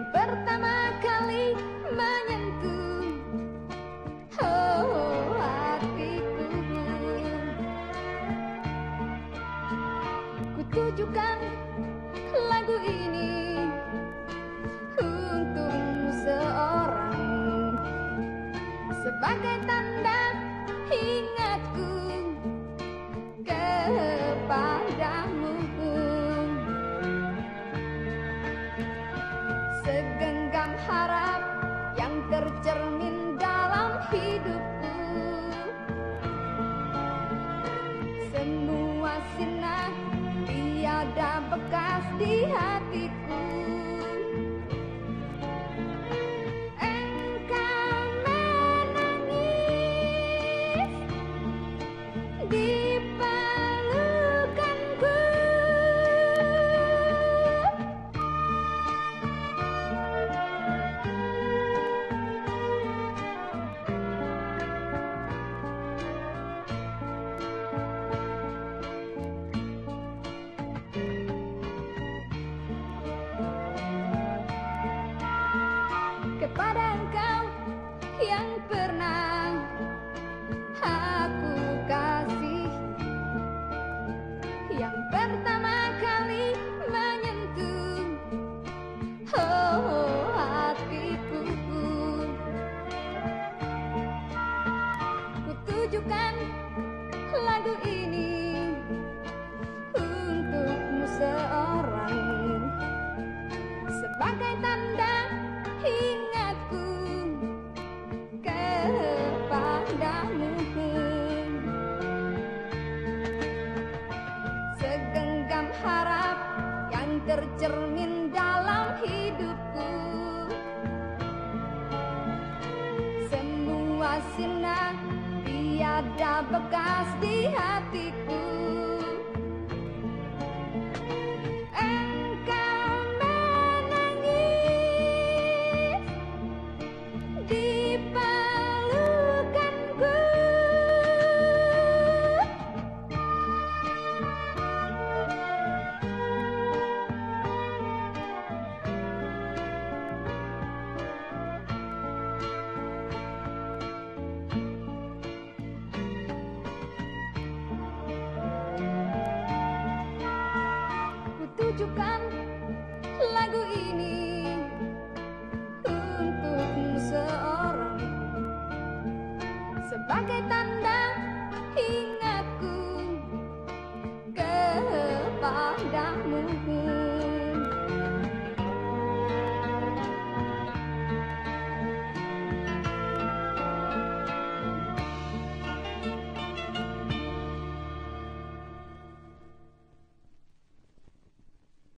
yang pertama kali menyentuh hatiku. Kutujukan lagu ini untukmu seorang, sebagai tanda ingatku kepadamu. Segenggam harap yang tercermin dalam hidupku, semua sinar tiada bekas di hatiku. Engkau menangis di pelukanku, kepada engkau yang pernah aku kasih, yang pertama kali menyentuh hatiku. Kutujukan lagu ini untukmu seorang, sebagai tanda ingatku kepadamu. Segenggam harap yang tercermin dalam hidupku, semua sinar tiada bekas di hatiku. Engkau menangis di pelukanku, kutujukan lagu ini untukmu seorang, sebagai tanda